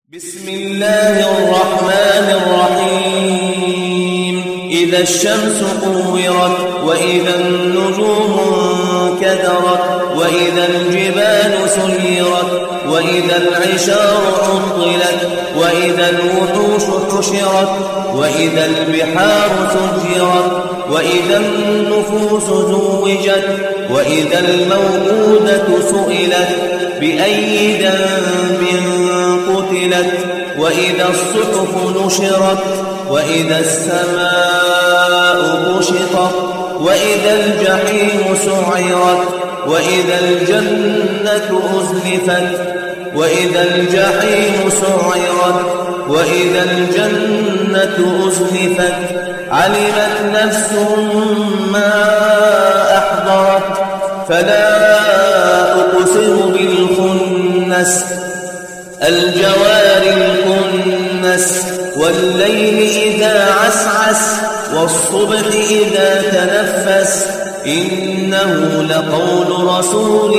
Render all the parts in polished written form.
بسم الله الرحمن الرحيم. إذا الشمس كورت وإذا النجوم انكدرت وإذا الجبال سيرت وإذا العشار عطلت وإذا الوحوش حشرت وإذا البحار سجرت وإذا النفوس زوجت وإذا الموءودة سئلت بأي ذنب قتلت وإذا الصحف نشرت وإذا السماء كشطت وإذا الجحيم سعرت وإذا الجنة أزلفت وإذا الجحيم سعرت وإذا الجنة أزلفت علمت نفس ما أحضرت فلا أقسم بالخنس الجوار الكنس والليل إذا عسعس والصبح إذا تنفس إنه لقول رسول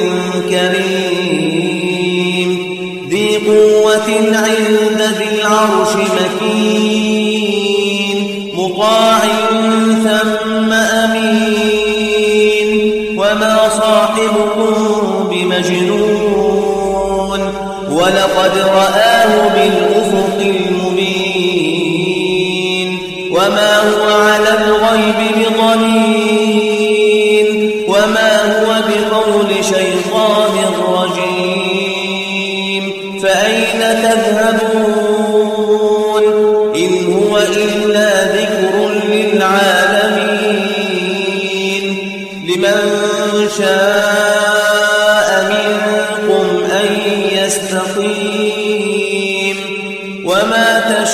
كريم ذي قوة عند ذي العرش مكين مطاع ثم أمين وما صاحبكم بمجنون ولقد رآه بالأفق المبين وما هو على الغيب بضنين وما هو بقول شيطان رجيم فأين تذهبون إن هو إلا ذكر للعالمين لمن شاء منكم أن يستقيم وما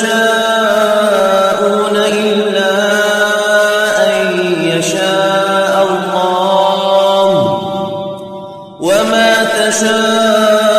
تشاءون إلا أن يشاء الله وما تشاءون